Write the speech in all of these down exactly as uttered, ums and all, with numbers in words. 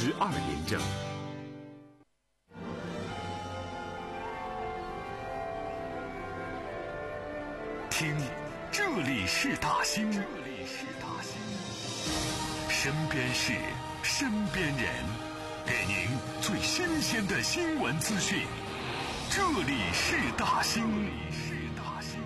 十二连胜。听，这里是大兴，这里是大兴，身边事，身边人，给您最新鲜的新闻资讯。这里是大兴，这里是大兴。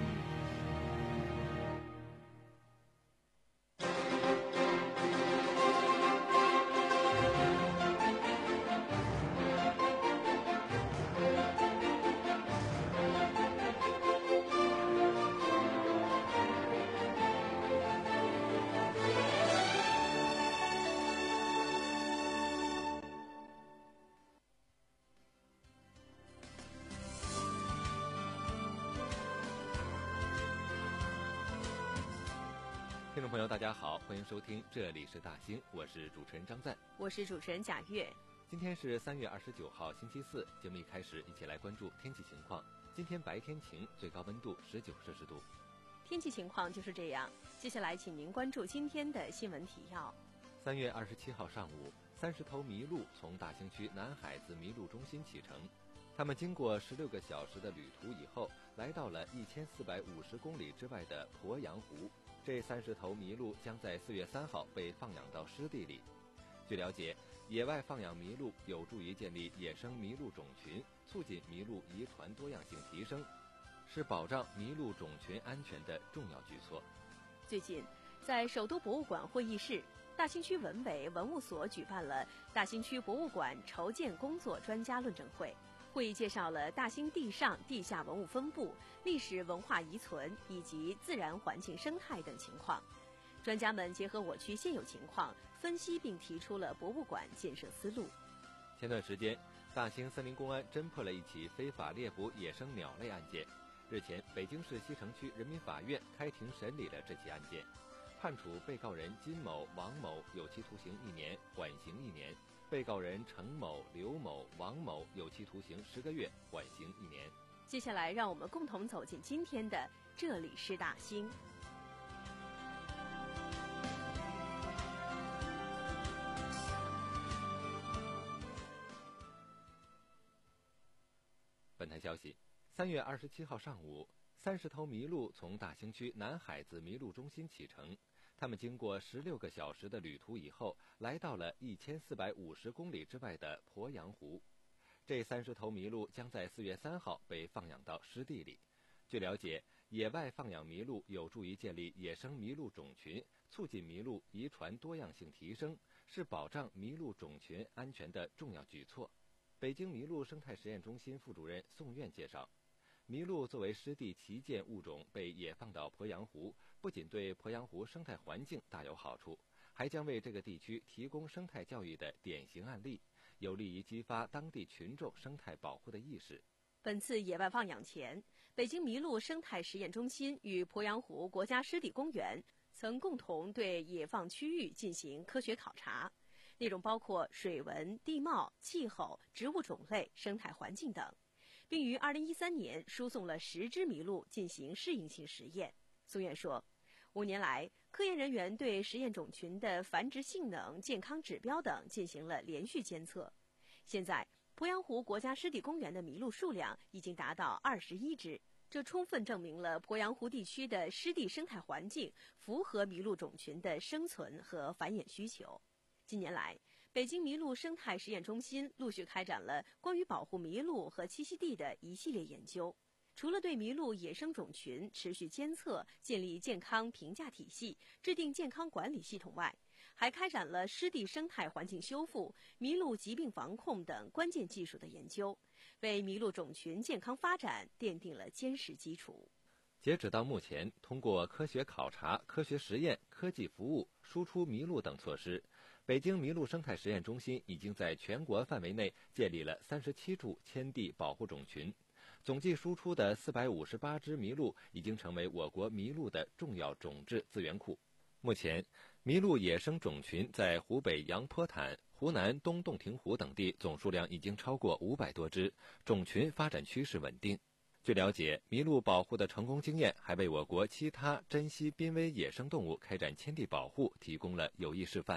听众朋友大家好，欢迎收听这里是大兴，我是主持人张赞， 我是主持人贾月。 今天是三月二十九号星期四，节目一开始一起来关注天气情况。今天白天晴，最高温度十九摄氏度。 天气情况就是这样，接下来请您关注今天的新闻提要。 三月二十七号上午，三十头麋鹿从大兴区南海子麋鹿中心启程，他们经过十六个小时的旅途以后，来到了一千四百五十公里之外的鄱阳湖。这三十头麋鹿将在四月三号被放养到湿地里。据了解，野外放养麋鹿有助于建立野生麋鹿种群，促进麋鹿遗传多样性提升，是保障麋鹿种群安全的重要举措。 最近，在首都博物馆会议室，大兴区文委文物所举办了大兴区博物馆筹建工作专家论证会。会议介绍了大兴地上、地下文物分布、历史文化遗存以及自然环境生态等情况。专家们结合我区现有情况，分析并提出了博物馆建设思路。 前段时间，大兴森林公安侦破了一起非法猎捕野生鸟类案件。日前，北京市西城区人民法院开庭审理了这起案件，判处被告人金某、王某有期徒刑一年，缓刑一年；被告人程某、刘某、王某有期徒刑十个月，缓刑一年。 接下来，让我们共同走进今天的这里是大兴。 本台消息，三月二十七号上午，三十头麋鹿从大兴区南海子麋鹿中心启程。他们经过十六个小时的旅途以后，来到了一千四百五十公里之外的鄱阳湖。这三十头麋鹿将在四月三号被放养到湿地里。据了解，野外放养麋鹿有助于建立野生麋鹿种群，促进麋鹿遗传多样性提升，是保障麋鹿种群安全的重要举措。北京麋鹿生态实验中心副主任宋苑介绍，麋鹿作为湿地旗舰物种被野放到鄱阳湖，不仅对鄱阳湖生态环境大有好处，还将为这个地区提供生态教育的典型案例，有利于激发当地群众生态保护的意识。 本次野外放养前，北京麋鹿生态实验中心与鄱阳湖国家湿地公园曾共同对野放区域进行科学考察，内容包括水文、地貌、气候、植物种类、生态环境等，并于二零一三年输送了十只麋鹿进行适应性实验。宋苑说，五年来，科研人员对实验种群的繁殖性能、健康指标等进行了连续监测。现在，鄱阳湖国家湿地公园的麋鹿数量已经达到二十一只，这充分证明了鄱阳湖地区的湿地生态环境符合麋鹿种群的生存和繁衍需求。近年来，北京麋鹿生态实验中心陆续开展了关于保护麋鹿和栖息地的一系列研究。除了对麋鹿野生种群持续监测、建立健康评价体系、制定健康管理系统外，还开展了湿地生态环境修复、麋鹿疾病防控等关键技术的研究，为麋鹿种群健康发展奠定了坚实基础。 截止到目前，通过科学考察、科学实验、科技服务、输出麋鹿等措施，北京麋鹿生态实验中心已经在全国范围内建立了三十七处迁地保护种群，总计输出的四百五十八只麋鹿已经成为我国麋鹿的重要种质资源库。目前，麋鹿野生种群在湖北杨坡潭、湖南东洞庭湖等地总数量已经超过五百多只，种群发展趋势稳定。据了解，麋鹿保护的成功经验还为我国其他珍稀濒危野生动物开展迁地保护提供了有益示范，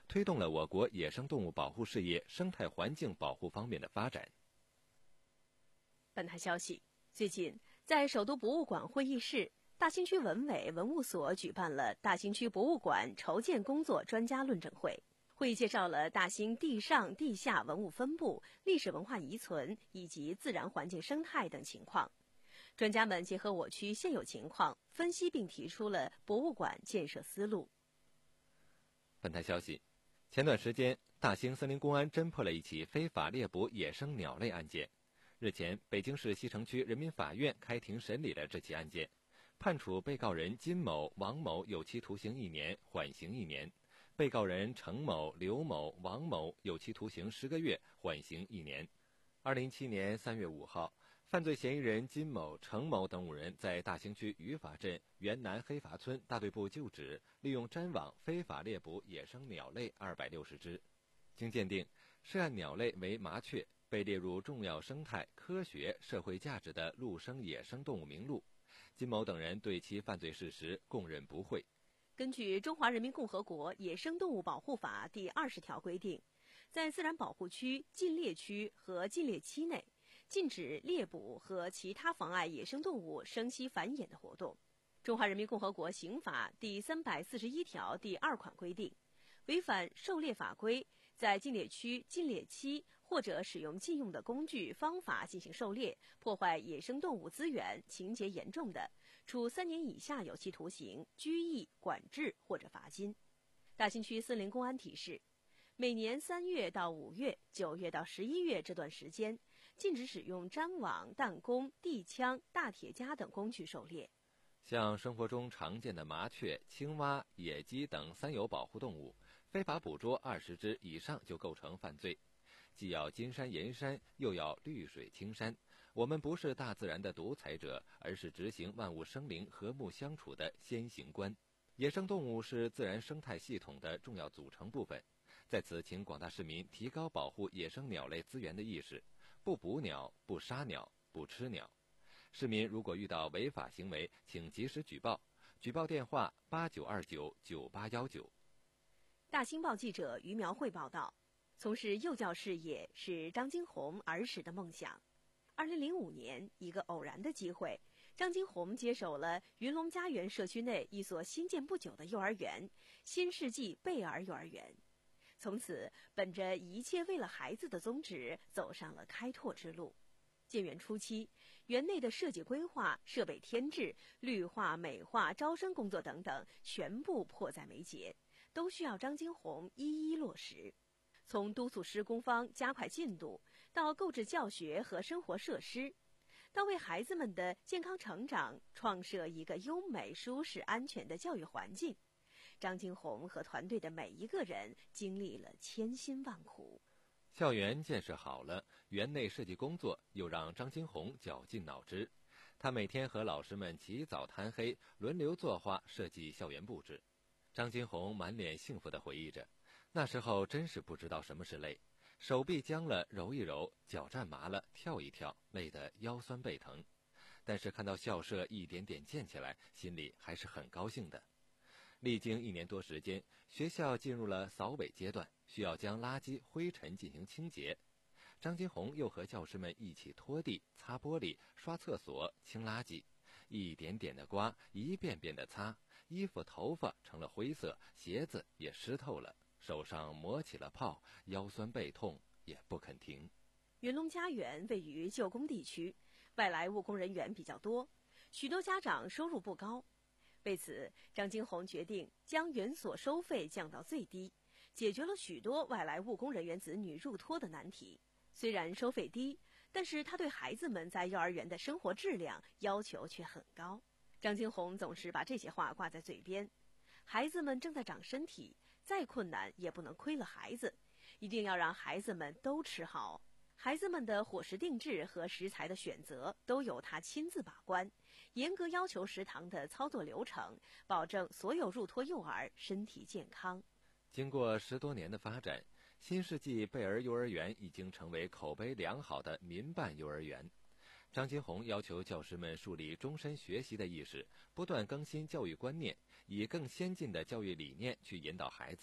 推动了我国野生动物保护事业生态环境保护方面的发展。 本台消息，最近在首都博物馆会议室，大兴区文委文物所举办了大兴区博物馆筹建工作专家论证会。会议介绍了大兴地上地下文物分布、历史文化遗存以及自然环境生态等情况。专家们结合我区现有情况，分析并提出了博物馆建设思路。 本台消息，前段时间，大兴森林公安侦破了一起非法猎捕野生鸟类案件。日前，北京市西城区人民法院开庭审理了这起案件，判处被告人金某、王某有期徒刑一年，缓刑一年；被告人程某、刘某、王某有期徒刑十个月，缓刑一年。二零一七年三月五号，犯罪嫌疑人金某、程某等五人在大兴区余法镇原南黑筏村大队部旧址，利用粘网非法猎捕野生鸟类二百六十只。经鉴定，涉案鸟类为麻雀，被列入重要生态、科学、社会价值的陆生野生动物名录。金某等人对其犯罪事实供认不讳。 根据《中华人民共和国野生动物保护法》第二十条规定，在自然保护区、禁猎区和禁猎期内，禁止猎捕和其他妨碍野生动物生息繁衍的活动。《中华人民共和国刑法》第三百四十一条第二款规定，违反狩猎法规，在禁猎区、禁猎期或者使用禁用的工具、方法进行狩猎，破坏野生动物资源，情节严重的，处三年以下有期徒刑、拘役、管制或者罚金。大兴区森林公安提示，每年三月到五月、九月到十一月这段时间，禁止使用粘网、弹弓、地枪、大铁夹等工具狩猎。 像生活中常见的麻雀、青蛙、野鸡等三有保护动物，非法捕捉二十只以上就构成犯罪。既要金山银山，又要绿水青山。我们不是大自然的独裁者，而是执行万物生灵和睦相处的先行官。野生动物是自然生态系统的重要组成部分。在此，请广大市民提高保护野生鸟类资源的意识，不捕鸟、不杀鸟、不吃鸟。市民如果遇到违法行为，请及时举报，举报电话八九二九九八幺九。 大兴报记者于苗慧报道，从事幼教事业是张金红儿时的梦想。二零零五年，一个偶然的机会，张金红接手了云龙家园社区内一所新建不久的幼儿园——新世纪贝儿幼儿园。从此，本着一切为了孩子的宗旨，走上了开拓之路。建园初期，园内的设计规划、设备添置、绿化、美化、招生工作等等，全部迫在眉睫，都需要张金红一一落实。从督促施工方加快进度，到购置教学和生活设施，到为孩子们的健康成长创设一个优美、舒适、安全的教育环境，张金红和团队的每一个人经历了千辛万苦。 校园建设好了，园内设计工作又让张金红绞尽脑汁。他每天和老师们起早贪黑，轮流作画设计校园布置。张金红满脸幸福地回忆着，那时候真是不知道什么是累，手臂僵了揉一揉，脚站麻了跳一跳，累得腰酸背疼。但是看到校舍一点点建起来，心里还是很高兴的。历经一年多时间，学校进入了扫尾阶段，需要将垃圾灰尘进行清洁。张金红又和教师们一起拖地、擦玻璃、刷厕所、清垃圾，一点点的刮，一遍遍的擦，衣服头发成了灰色，鞋子也湿透了，手上磨起了泡，腰酸背痛也不肯停。 云龙家园位于旧工地区，外来务工人员比较多，许多家长收入不高。为此，张金红决定将园所收费降到最低，解决了许多外来务工人员子女入托的难题。虽然收费低，但是他对孩子们在幼儿园的生活质量要求却很高。张金红总是把这些话挂在嘴边：孩子们正在长身体，再困难也不能亏了孩子，一定要让孩子们都吃好。孩子们的伙食定制和食材的选择都由他亲自把关，严格要求食堂的操作流程，保证所有入托幼儿身体健康。 经过十多年的发展，新世纪贝儿幼儿园已经成为口碑良好的民办幼儿园。张金红要求教师们树立终身学习的意识，不断更新教育观念，以更先进的教育理念去引导孩子，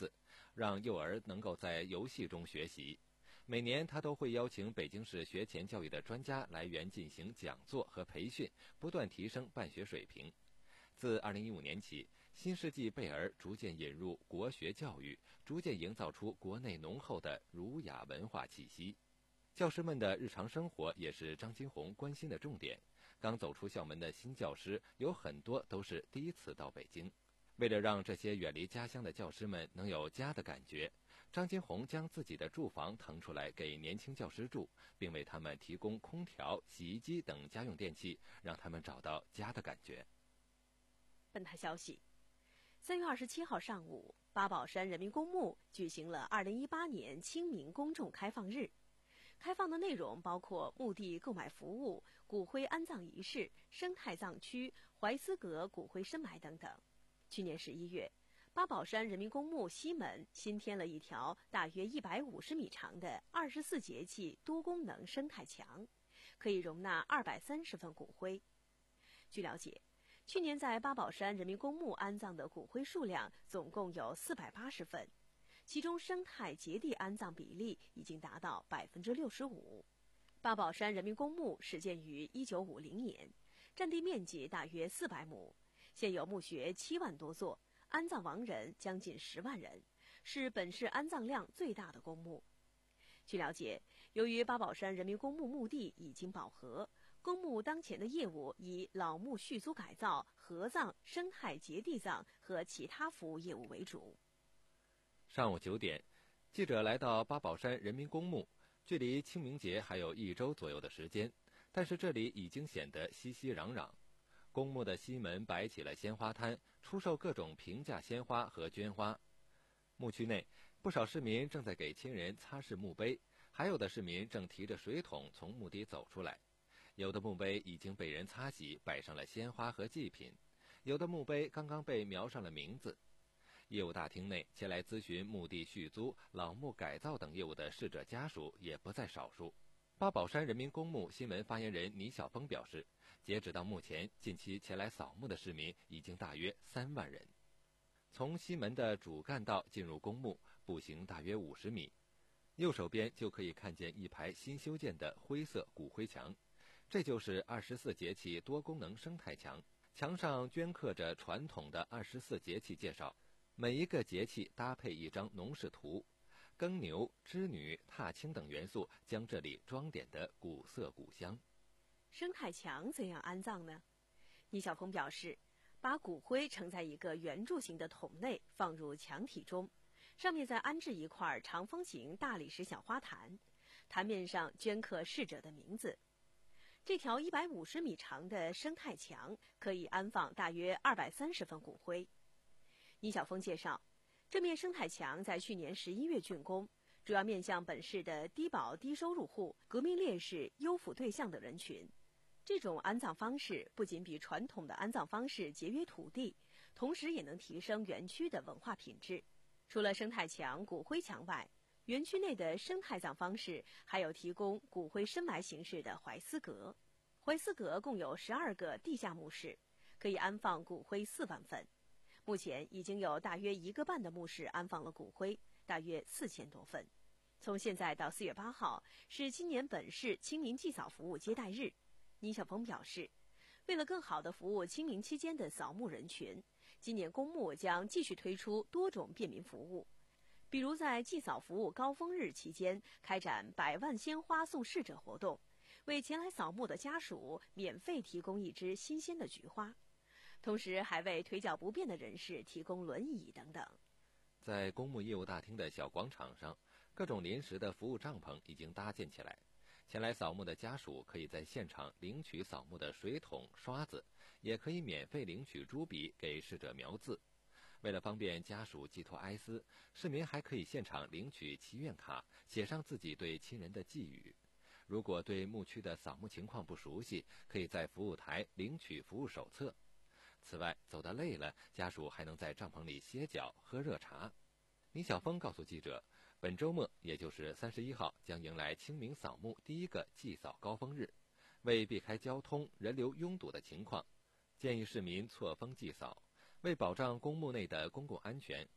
让幼儿能够在游戏中学习。每年他都会邀请北京市学前教育的专家来园进行讲座和培训，不断提升办学水平。自二零一五年起，新世纪贝儿逐渐引入国学教育，逐渐营造出国内浓厚的儒雅文化气息。教师们的日常生活也是张金红关心的重点。刚走出校门的新教师有很多都是第一次到北京。为了让这些远离家乡的教师们能有家的感觉，张金红将自己的住房腾出来给年轻教师住，并为他们提供空调、洗衣机等家用电器，让他们找到家的感觉。 本台消息，三月二十七号上午，八宝山人民公墓举行了二零一八年清明公众开放日。开放的内容包括墓地购买服务、骨灰安葬仪式、生态葬区、怀思阁骨灰深埋等等。去年十一月，八宝山人民公墓西门新添了一条大约一百五十米长的二十四节气多功能生态墙，可以容纳二百三十份骨灰。据了解，去年在八宝山人民公墓安葬的骨灰数量总共有四百八十份，其中生态结地安葬比例已经达到百分之六十五。八宝山人民公墓始建于一九五零年，占地面积大约四百亩。现有墓穴七万多座，安葬亡人将近十万人，是本市安葬量最大的公墓。据了解，由于八宝山人民公墓墓地已经饱和，公墓当前的业务以老墓续租改造、合葬、生态结地葬和其他服务业务为主。 上午九点，记者来到八宝山人民公墓，距离清明节还有一周左右的时间，但是这里已经显得熙熙攘攘。公墓的西门摆起了鲜花摊，出售各种平价鲜花和绢花。墓区内，不少市民正在给亲人擦拭墓碑，还有的市民正提着水桶从墓地走出来。有的墓碑已经被人擦洗，摆上了鲜花和祭品；有的墓碑刚刚被描上了名字。业务大厅内，前来咨询墓地续租、老墓改造等业务的逝者家属也不在少数。八宝山人民公墓新闻发言人倪晓峰表示，截止到目前，近期前来扫墓的市民已经大约三万人。从西门的主干道进入公墓，步行大约五十米，右手边就可以看见一排新修建的灰色骨灰墙，这就是二十四节气多功能生态墙。墙上镌刻着传统的二十四节气介绍，每一个节气搭配一张农事图，耕牛、织女、踏青等元素将这里装点得古色古香。 生态墙怎样安葬呢？倪晓峰表示，把骨灰盛在一个圆柱形的桶内，放入墙体中，上面再安置一块长方形大理石小花坛，坛面上镌刻逝者的名字。这条一百五十米长的生态墙可以安放大约二百三十份骨灰。倪晓峰介绍，这面生态墙在去年十一月竣工，主要面向本市的低保低收入户、革命烈士、优抚对象等人群。这种安葬方式不仅比传统的安葬方式节约土地，同时也能提升园区的文化品质。除了生态墙、骨灰墙外，园区内的生态葬方式还有提供骨灰深埋形式的怀思阁。怀思阁共有十二个地下墓室，可以安放骨灰四万份。目前已经有大约一个半的墓室安放了骨灰，大约四千多份。从现在到四月八号是今年本市清明祭扫服务接待日。倪晓峰表示，为了更好地服务清明期间的扫墓人群，今年公墓将继续推出多种便民服务，比如在祭扫服务高峰日期间开展百万鲜花送逝者活动，为前来扫墓的家属免费提供一支新鲜的菊花，同时还为腿脚不便的人士提供轮椅等等。 在公墓业务大厅的小广场上，各种临时的服务帐篷已经搭建起来。前来扫墓的家属可以在现场领取扫墓的水桶、刷子，也可以免费领取朱笔给逝者描字。为了方便家属寄托哀思，市民还可以现场领取祈愿卡，写上自己对亲人的寄语。如果对墓区的扫墓情况不熟悉，可以在服务台领取服务手册。此外，走得累了，家属还能在帐篷里歇脚、喝热茶。倪晓峰告诉记者，本周末，也就是三十一号，将迎来清明扫墓第一个祭扫高峰日。为避开交通人流拥堵的情况，建议市民错峰祭扫。为保障公墓内的公共安全，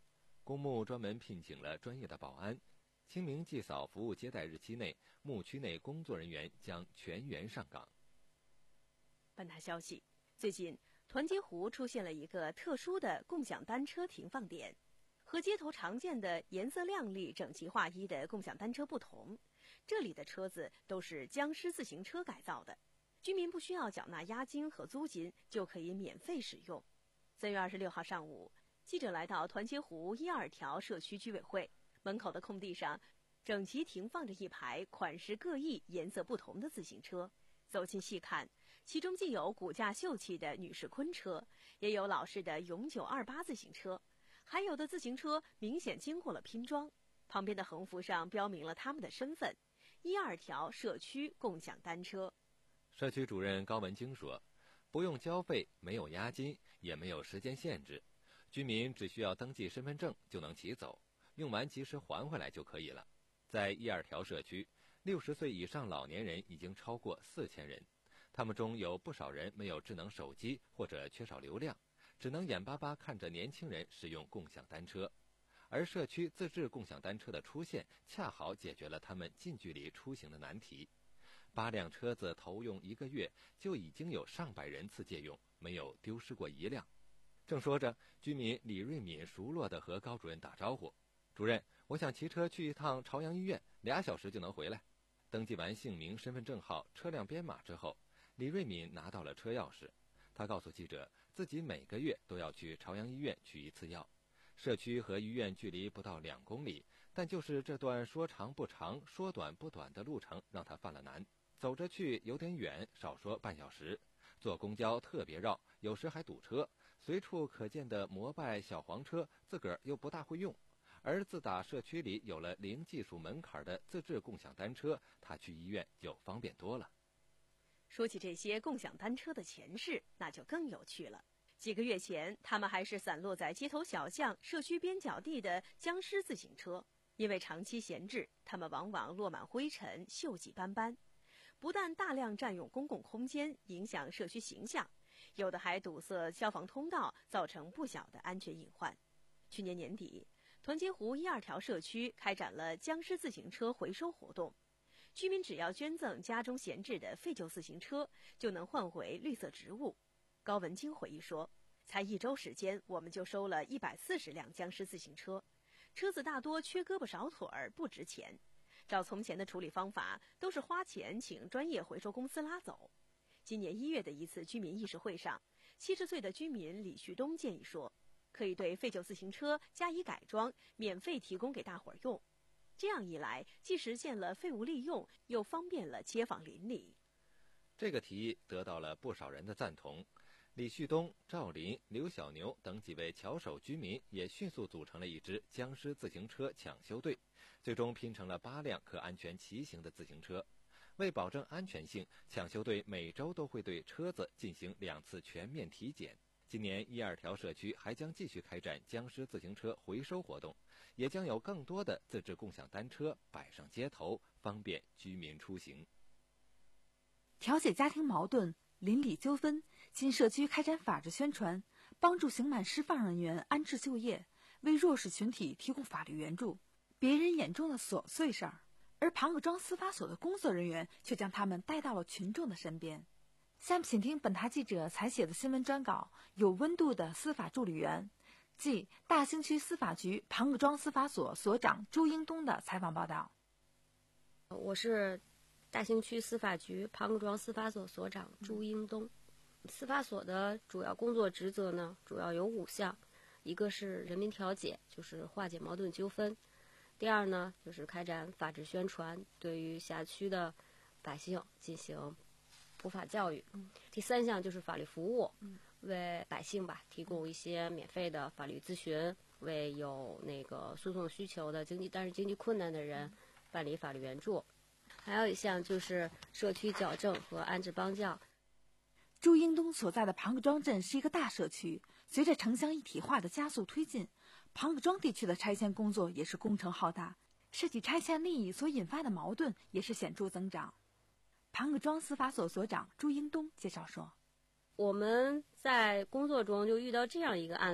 公墓专门聘请了专业的保安。清明祭扫服务接待日期内，墓区内工作人员将全员上岗。 本台消息，最近团结湖出现了一个特殊的共享单车停放点。和街头常见的颜色亮丽、整齐划一的共享单车不同，这里的车子都是僵尸自行车改造的，居民不需要缴纳押金和租金就可以免费使用。三月二十六号上午，记者来到团结湖一二条社区居委会门口的空地上，整齐停放着一排款式各异、颜色不同的自行车。走近细看，其中既有骨架秀气的女士昆车，也有老式的永久二八自行车。还有的自行车明显经过了拼装，旁边的横幅上标明了他们的身份：一二条社区共享单车。 社区主任高文京说，不用交费，没有押金，也没有时间限制，居民只需要登记身份证就能骑走，用完及时还回来就可以了。在一二条社区，六十岁以上老年人已经超过四千人，他们中有不少人没有智能手机或者缺少流量，只能眼巴巴看着年轻人使用共享单车，而社区自制共享单车的出现，恰好解决了他们近距离出行的难题。八辆车子投用一个月，就已经有上百人次借用，没有丢失过一辆。正说着，居民李瑞敏熟络地和高主任打招呼：“主任，我想骑车去一趟朝阳医院，俩小时就能回来。”登记完姓名、身份证号、车辆编码之后，李瑞敏拿到了车钥匙。他告诉记者，自己每个月都要去朝阳医院取一次药，社区和医院距离不到两公里，但就是这段说长不长、说短不短的路程让他犯了难。走着去有点远，少说半小时；坐公交特别绕，有时还堵车。随处可见的摩拜小黄车，自个儿又不大会用。而自打社区里有了零技术门槛的自制共享单车，他去医院就方便多了。 说起这些共享单车的前世，那就更有趣了。几个月前，他们还是散落在街头小巷、社区边角地的僵尸自行车，因为长期闲置，它们往往落满灰尘，锈迹斑斑。不但大量占用公共空间，影响社区形象，有的还堵塞消防通道，造成不小的安全隐患。去年年底，团结湖一二条社区开展了僵尸自行车回收活动，居民只要捐赠家中闲置的废旧自行车，就能换回绿色植物。高文京回忆说，才一周时间，我们就收了一百四十辆僵尸自行车，车子大多缺胳膊少腿儿，不值钱。照从前的处理方法，都是花钱请专业回收公司拉走。今年一月的一次居民议事会上，七十岁的居民李旭东建议说，可以对废旧自行车加以改装，免费提供给大伙儿用。这样一来，既实现了废物利用，又方便了街坊邻里。 这个提议得到了不少人的赞同。李旭东、赵林、刘小牛等几位巧手居民也迅速组成了一支僵尸自行车抢修队，最终拼成了八辆可安全骑行的自行车。为保证安全性，抢修队每周都会对车子进行两次全面体检。今年一二条社区还将继续开展僵尸自行车回收活动，也将有更多的自制共享单车摆上街头，方便居民出行。 调解家庭矛盾、邻里纠纷，新社区开展法治宣传，帮助刑满释放人员安置就业，为弱势群体提供法律援助。别人眼中的琐碎事儿，而庞各庄司法所的工作人员却将他们带到了群众的身边。下面请听本台记者采写的新闻专稿，有温度的司法助理员，即大兴区司法局庞各庄司法所所长朱英东的采访报道。 我是大兴区司法局庞各庄司法所所长朱英东。司法所的主要工作职责呢，主要有五项，一个是人民调解，就是化解矛盾纠纷；第二呢，就是开展法治宣传，对于辖区的百姓进行普法教育；嗯、第三项就是法律服务，嗯、为百姓吧提供一些免费的法律咨询，为有那个诉讼需求的经济但是经济困难的人办理法律援助。还有一项就是社区矫正和安置帮教。 朱英东所在的庞各庄镇是一个大社区，随着城乡一体化的加速推进，庞各庄地区的拆迁工作也是工程浩大，涉及拆迁利益所引发的矛盾也是显著增长。庞各庄司法所所长朱英东介绍说， 我们在工作中就遇到这样一个案例，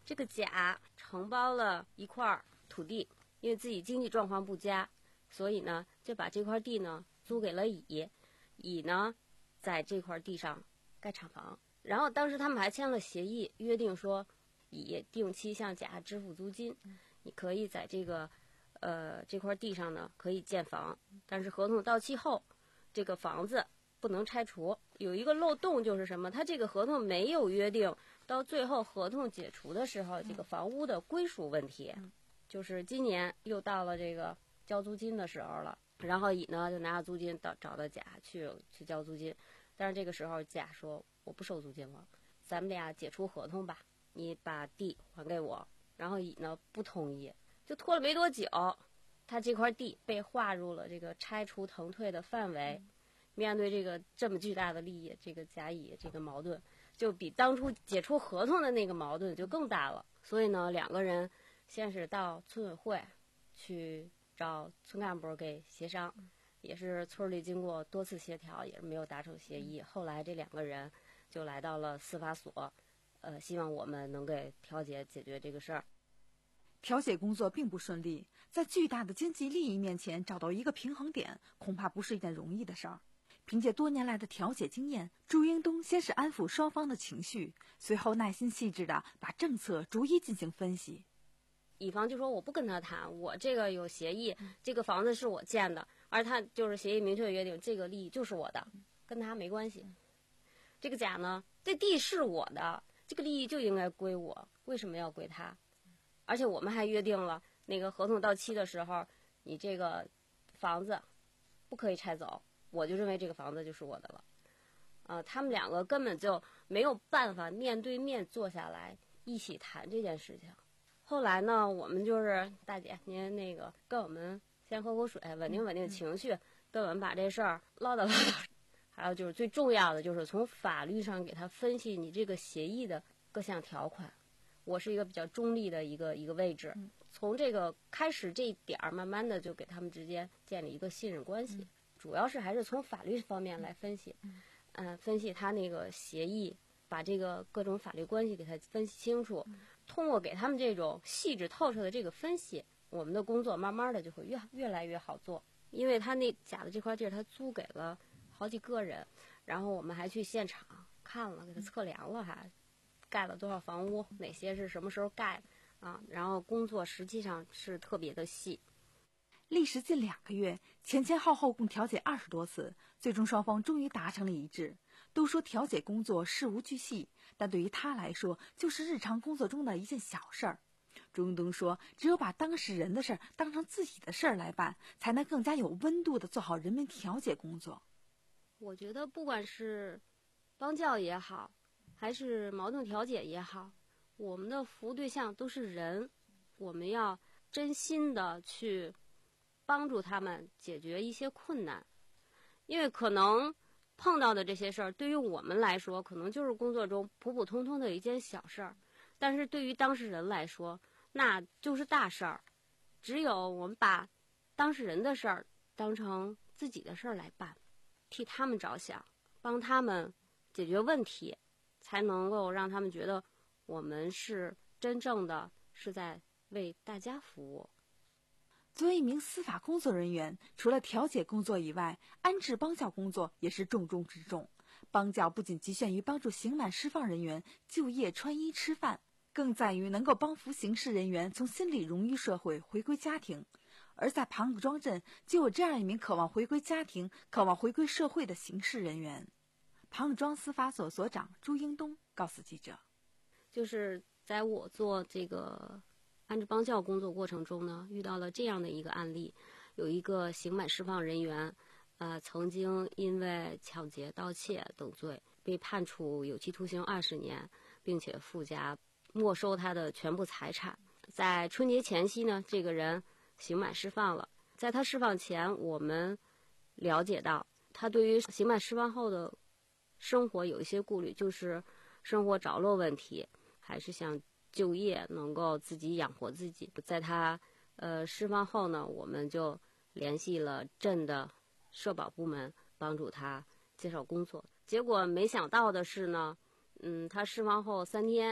这个甲承包了一块土地，因为自己经济状况不佳，所以呢就把这块地呢租给了乙，乙呢在这块地上盖厂房。然后当时他们还签了协议，约定说乙定期向甲支付租金，你可以在这个呃这块地上呢可以建房，但是合同到期后这个房子不能拆除。有一个漏洞就是什么，他这个合同没有约定到最后合同解除的时候这个房屋的归属问题。就是今年又到了这个交租金的时候了，然后乙呢就拿着租金到找到甲去去交租金，但是这个时候甲说我不收租金了，咱们俩解除合同吧，你把地还给我。然后乙呢不同意，就拖了没多久，他这块地被划入了这个拆除腾退的范围。面对这个这么巨大的利益，这个甲乙这个矛盾就比当初解除合同的那个矛盾就更大了。所以呢两个人先是到村委会去找村干部给协商，也是村里经过多次协调也是没有达成协议。后来这两个人就来到了司法所，呃，希望我们能给调解解决这个事儿。 调解工作并不顺利，在巨大的经济利益面前找到一个平衡点，恐怕不是一件容易的事儿。凭借多年来的调解经验，朱英东先是安抚双方的情绪，随后耐心细致地把政策逐一进行分析。 乙方就说我不跟他谈，我这个有协议，这个房子是我建的，而他就是协议明确约定这个利益就是我的，跟他没关系。这个甲呢，这地是我的，这个利益就应该归我，为什么要归他？而且我们还约定了那个合同到期的时候，你这个房子不可以拆走，我就认为这个房子就是我的了。呃，他们两个根本就没有办法面对面坐下来一起谈这件事情。后来呢，我们就是大姐，您那个跟我们先喝口水，稳定稳定情绪，跟我们把这事儿唠叨唠叨。还有就是最重要的，就是从法律上给他分析你这个协议的各项条款。我是一个比较中立的一个一个位置，从这个开始这一点儿，慢慢的就给他们之间建立一个信任关系。主要是还是从法律方面来分析，嗯、呃，分析他那个协议，把这个各种法律关系给他分析清楚。通过给他们这种细致透彻的这个分析，我们的工作慢慢的就会越越来越好做。因为他那甲的这块地儿，他租给了好几个人，然后我们还去现场看了，给他测量了还。盖了多少房屋，哪些是什么时候盖啊？然后工作实际上是特别的细。 历时近两个月，前前后后共调解二十多次，最终双方终于达成了一致。都说调解工作事无巨细，但对于他来说，就是日常工作中的一件小事儿。朱英东说，只有把当事人的事儿当成自己的事儿来办，才能更加有温度地做好人民调解工作。 我觉得不管是帮教也好，还是矛盾调解也好，我们的服务对象都是人，我们要真心的去帮助他们解决一些困难。因为可能碰到的这些事儿，对于我们来说可能就是工作中普普通通的一件小事儿，但是对于当事人来说那就是大事儿。只有我们把当事人的事儿当成自己的事儿来办，替他们着想，帮他们解决问题，才能够让他们觉得我们是真正的是在为大家服务。 作为一名司法工作人员，除了调解工作以外，安置帮教工作也是重中之重。帮教不仅局限于帮助刑满释放人员就业、穿衣、吃饭，更在于能够帮扶刑事人员从心理融于社会，回归家庭。而在庞各庄镇，就有这样一名渴望回归家庭、渴望回归社会的刑事人员。庞各庄司法所所长朱英东告诉记者， 就是在我做这个安置帮教工作过程中呢，遇到了这样的一个案例，有一个刑满释放人员，呃，曾经因为抢劫、盗窃等罪被判处有期徒刑二十年，并且附加没收他的全部财产。在春节前夕呢，这个人刑满释放了。在他释放前，我们了解到他对于刑满释放后的生活有一些顾虑，就是生活着落问题，还是想就业能够自己养活自己。在他呃释放后呢，我们就联系了镇的社保部门，帮助他介绍工作。结果没想到的是呢，嗯，他释放后三天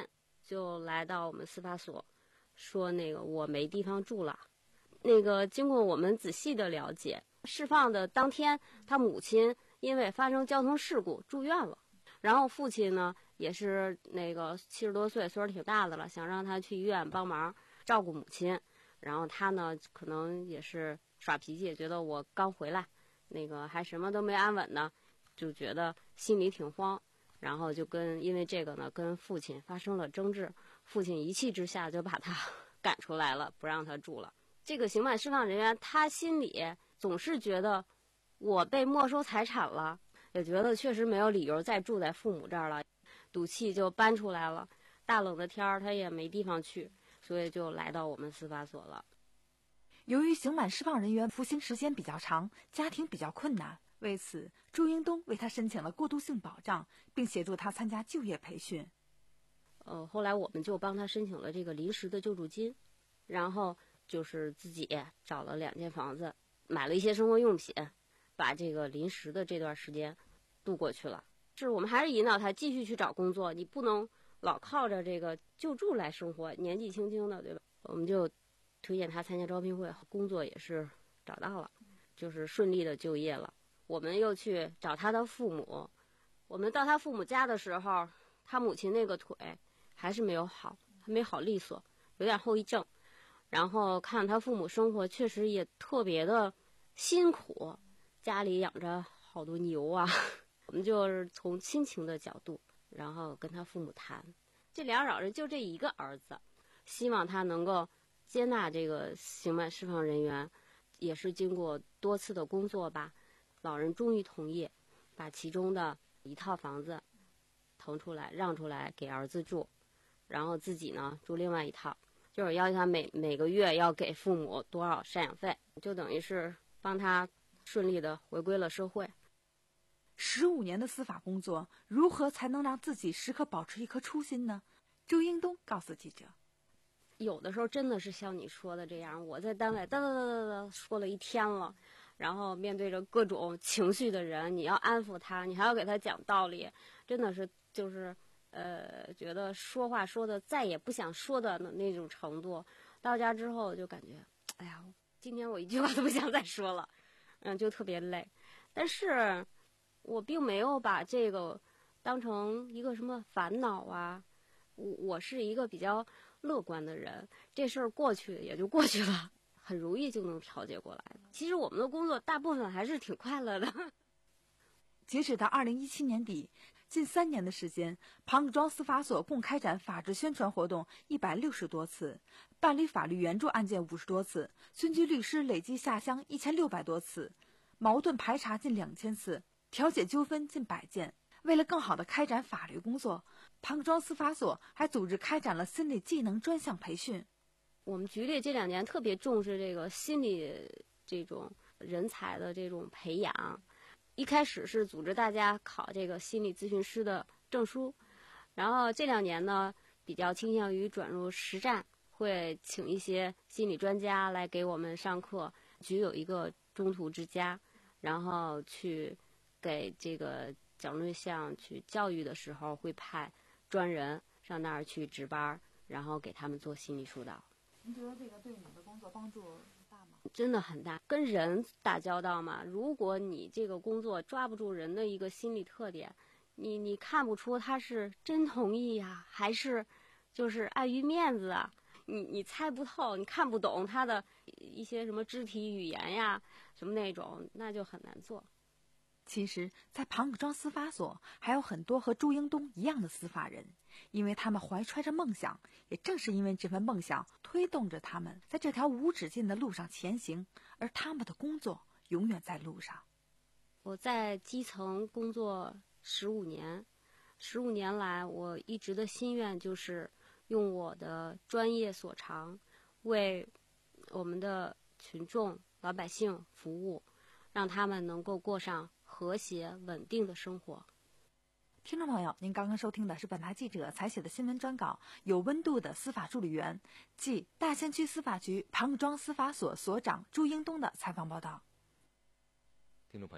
就来到我们司法所，说那个我没地方住了。那个经过我们仔细的了解，释放的当天，他母亲因为发生交通事故住院了，然后父亲呢也是那个七十多岁，岁数挺大的了，想让他去医院帮忙照顾母亲，然后他呢可能也是耍脾气，觉得我刚回来，那个还什么都没安稳呢，就觉得心里挺慌，然后就跟因为这个呢跟父亲发生了争执，父亲一气之下就把他赶出来了，不让他住了。这个刑满释放人员他心里总是觉得我被没收财产了，也觉得确实没有理由再住在父母这儿了，赌气就搬出来了。大冷的天儿他也没地方去，所以就来到我们司法所了。 由于刑满释放人员服刑时间比较长，家庭比较困难，为此朱英东为他申请了过渡性保障，并协助他参加就业培训。 呃，后来我们就帮他申请了这个临时的救助金，然后就是自己找了两间房子，买了一些生活用品，把这个临时的这段时间度过去了。是我们还是引导他继续去找工作，你不能老靠着这个救助来生活，年纪轻轻的，对吧？我们就推荐他参加招聘会，工作也是找到了，就是顺利的就业了。我们又去找他的父母，我们到他父母家的时候，他母亲那个腿还是没有好，还没好利索，有点后遗症。然后看他父母生活确实也特别的辛苦，家里养着好多牛啊。我们就是从亲情的角度，然后跟他父母谈，这两老人就这一个儿子，希望他能够接纳这个刑满释放人员，也是经过多次的工作吧，老人终于同意把其中的一套房子腾出来让出来给儿子住，然后自己呢住另外一套，就是要求他每每个月要给父母多少赡养费，就等于是帮他顺利的回归了社会。 十五年的司法工作，如何才能让自己时刻保持一颗初心呢？朱英东告诉记者， 有的时候真的是像你说的这样，我在单位哒哒哒哒哒说了一天了，然后面对着各种情绪的人，你要安抚他，你还要给他讲道理，真的是就是呃，觉得说话说的再也不想说的那种程度。到家之后就感觉，哎呀，今天我一句话都不想再说了，嗯，就特别累。但是我并没有把这个当成一个什么烦恼啊，我我是一个比较乐观的人，这事儿过去也就过去了，很容易就能调节过来的。其实我们的工作大部分还是挺快乐的。 截止到二零一七年底，近三年的时间，庞各庄司法所共开展法治宣传活动一百六十多次，办理法律援助案件五十多次，军机律师累计下乡一千六百多次，矛盾排查近两千次，调解纠纷近百件。为了更好地开展法律工作，庞各庄司法所还组织开展了心理技能专项培训。 我们局里这两年特别重视这个心理这种人才的这种培养，一开始是组织大家考这个心理咨询师的证书，然后这两年呢比较倾向于转入实战，会请一些心理专家来给我们上课。局有一个中途之家，然后去给这个矫正对象去教育的时候，会派专人上那儿去值班，然后给他们做心理疏导。 您觉得这个对你的工作帮助大吗？ 真的很大，跟人打交道嘛，如果你这个工作抓不住人的一个心理特点，你你看不出他是真同意呀，还是就是碍于面子啊，你你猜不透，你看不懂他的一些什么肢体语言呀，什么那种，那就很难做。 其实在庞各庄司法所还有很多和朱英东一样的司法人，因为他们怀揣着梦想，也正是因为这份梦想推动着他们在这条无止境的路上前行，而他们的工作永远在路上。 我在基层工作十五年，十五年来我一直的心愿就是用我的专业所长为我们的群众老百姓服务，让他们能够过上和谐稳定的生活。 听众朋友，您刚刚收听的是本台记者采写的新闻专稿，有温度的司法助理员，即大兴区司法局庞各庄司法所所长朱英东的采访报道。 听众朋友，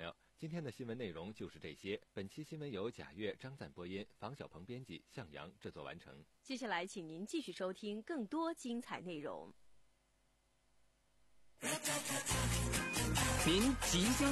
今天的新闻内容就是这些。本期新闻由贾月、张赞播音，房小鹏编辑，向阳制作完成。 接下来，请您继续收听更多精彩内容。 您即将